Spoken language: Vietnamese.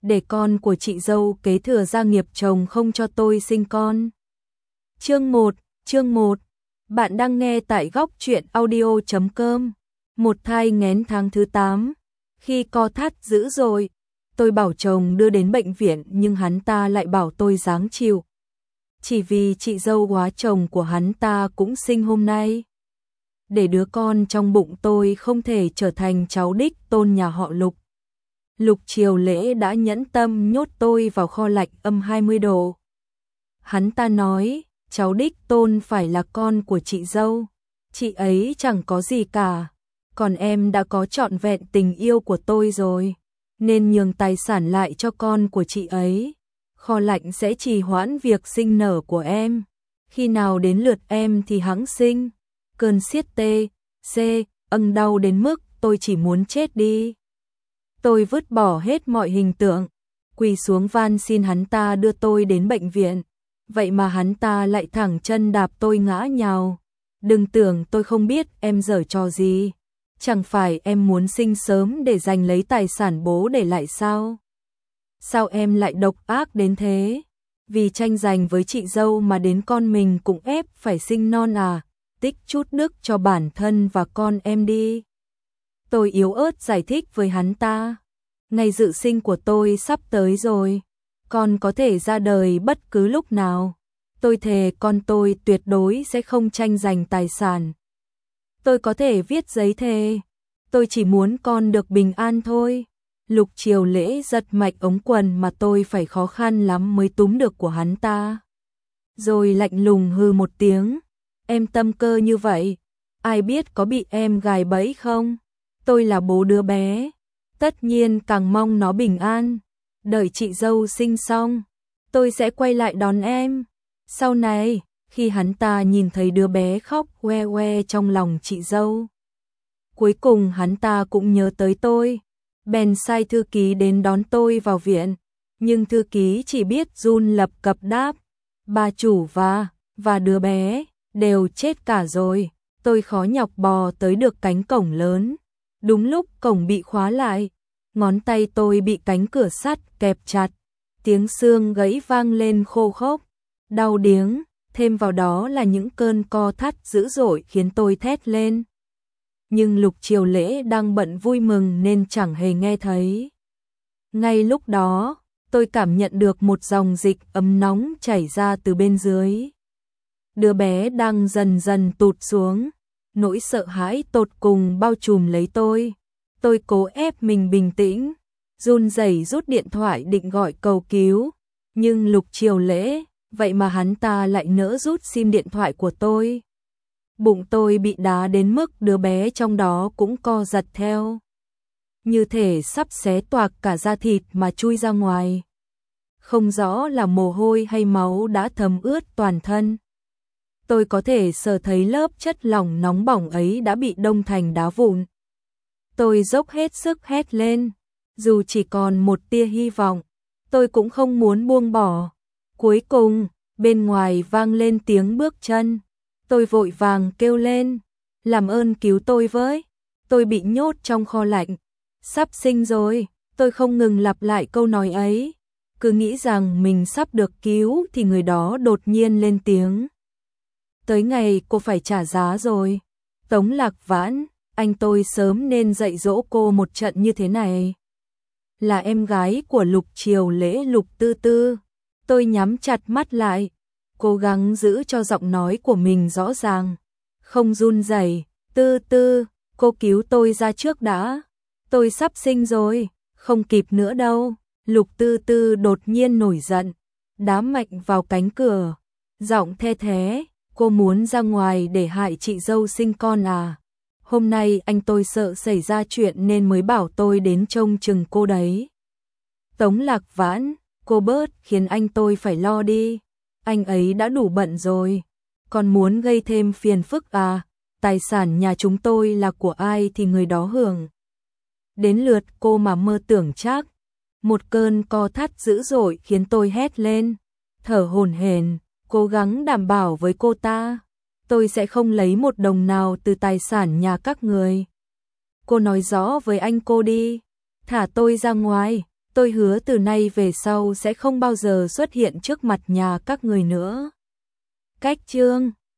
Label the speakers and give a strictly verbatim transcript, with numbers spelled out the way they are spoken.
Speaker 1: để con của chị dâu kế thừa gia nghiệp chồng không cho tôi sinh con. Chương một, chương một. Bạn đang nghe tại góc truyện audio chấm com. Một thai nghén tháng thứ tám. Khi co thắt dữ dội, tôi bảo chồng đưa đến bệnh viện nhưng hắn ta lại bảo tôi ráng chịu. Chỉ vì chị dâu hóa chồng của hắn ta cũng sinh hôm nay. Để đứa con trong bụng tôi không thể trở thành cháu đích tôn nhà họ Lục. Lục Triều Lễ đã nhẫn tâm nhốt tôi vào kho lạnh âm hai mươi độ. Hắn ta nói, cháu đích tôn phải là con của chị dâu. Chị ấy chẳng có gì cả. Còn em đã có trọn vẹn tình yêu của tôi rồi. Nên nhường tài sản lại cho con của chị ấy. Kho lạnh sẽ trì hoãn việc sinh nở của em. Khi nào đến lượt em thì hẵng sinh. Cơn siết tê, xê, âng đau đến mức tôi chỉ muốn chết đi. Tôi vứt bỏ hết mọi hình tượng, quỳ xuống van xin hắn ta đưa tôi đến bệnh viện. Vậy mà hắn ta lại thẳng chân đạp tôi ngã nhào. Đừng tưởng tôi không biết em giở trò gì. Chẳng phải em muốn sinh sớm để giành lấy tài sản bố để lại sao? Sao em lại độc ác đến thế? Vì tranh giành với chị dâu mà đến con mình cũng ép phải sinh non à? Tích chút đức cho bản thân và con em đi. Tôi yếu ớt giải thích với hắn ta. Ngày dự sinh của tôi sắp tới rồi. Con có thể ra đời bất cứ lúc nào. Tôi thề con tôi tuyệt đối sẽ không tranh giành tài sản. Tôi có thể viết giấy thề. Tôi chỉ muốn con được bình an thôi. Lục Triều Lễ giật mạch ống quần mà tôi phải khó khăn lắm mới túm được của hắn ta. Rồi lạnh lùng hừ một tiếng. Em tâm cơ như vậy, ai biết có bị em gài bẫy không? Tôi là bố đứa bé, tất nhiên càng mong nó bình an. Đợi chị dâu sinh xong, tôi sẽ quay lại đón em. Sau này, khi hắn ta nhìn thấy đứa bé khóc que que trong lòng chị dâu, cuối cùng hắn ta cũng nhớ tới tôi, bèn sai thư ký đến đón tôi vào viện. Nhưng thư ký chỉ biết run lập cập đáp, bà chủ và, và đứa bé đều chết cả rồi. Tôi khó nhọc bò tới được cánh cổng lớn. Đúng lúc cổng bị khóa lại, ngón tay tôi bị cánh cửa sắt kẹp chặt. Tiếng xương gãy vang lên khô khốc, đau điếng, thêm vào đó là những cơn co thắt dữ dội khiến tôi thét lên. Nhưng Lục Triều Lễ đang bận vui mừng nên chẳng hề nghe thấy. Ngay lúc đó, tôi cảm nhận được một dòng dịch ấm nóng chảy ra từ bên dưới. Đứa bé đang dần dần tụt xuống, nỗi sợ hãi tột cùng bao trùm lấy tôi. Tôi cố ép mình bình tĩnh, run rẩy rút điện thoại định gọi cầu cứu, nhưng Lục Triều Lễ, vậy mà hắn ta lại nỡ rút sim điện thoại của tôi. Bụng tôi bị đá đến mức đứa bé trong đó cũng co giật theo, như thể sắp xé toạc cả da thịt mà chui ra ngoài. Không rõ là mồ hôi hay máu đã thấm ướt toàn thân. Tôi có thể sờ thấy lớp chất lỏng nóng bỏng ấy đã bị đông thành đá vụn. Tôi dốc hết sức hét lên, dù chỉ còn một tia hy vọng, tôi cũng không muốn buông bỏ. Cuối cùng, bên ngoài vang lên tiếng bước chân. Tôi vội vàng kêu lên, làm ơn cứu tôi với. Tôi bị nhốt trong kho lạnh, sắp sinh rồi. Tôi không ngừng lặp lại câu nói ấy, cứ nghĩ rằng mình sắp được cứu thì người đó đột nhiên lên tiếng. Tới ngày cô phải trả giá rồi. Tống Lạc Vãn, anh tôi sớm nên dạy dỗ cô một trận như thế này. Là em gái của Lục Triều Lễ, Lục Tư Tư. Tôi nhắm chặt mắt lại, cố gắng giữ cho giọng nói của mình rõ ràng, không run rẩy. Tư Tư, cô cứu tôi ra trước đã. Tôi sắp sinh rồi, không kịp nữa đâu. Lục Tư Tư đột nhiên nổi giận, đá mạnh vào cánh cửa, giọng the thé. Cô muốn ra ngoài để hại chị dâu sinh con à? Hôm nay anh tôi sợ xảy ra chuyện nên mới bảo tôi đến trông chừng cô đấy. Tống Lạc Vãn, cô bớt khiến anh tôi phải lo đi. Anh ấy đã đủ bận rồi. Còn muốn gây thêm phiền phức à? Tài sản nhà chúng tôi là của ai thì người đó hưởng. Đến lượt cô mà mơ tưởng chắc. Một cơn co thắt dữ dội khiến tôi hét lên, thở hổn hển, cố gắng đảm bảo với cô ta, tôi sẽ không lấy một đồng nào từ tài sản nhà các người. Cô nói rõ với anh cô đi, thả tôi ra ngoài. tôi hứa từ nay về sau sẽ không bao giờ xuất hiện trước mặt nhà các người nữa. Cách chương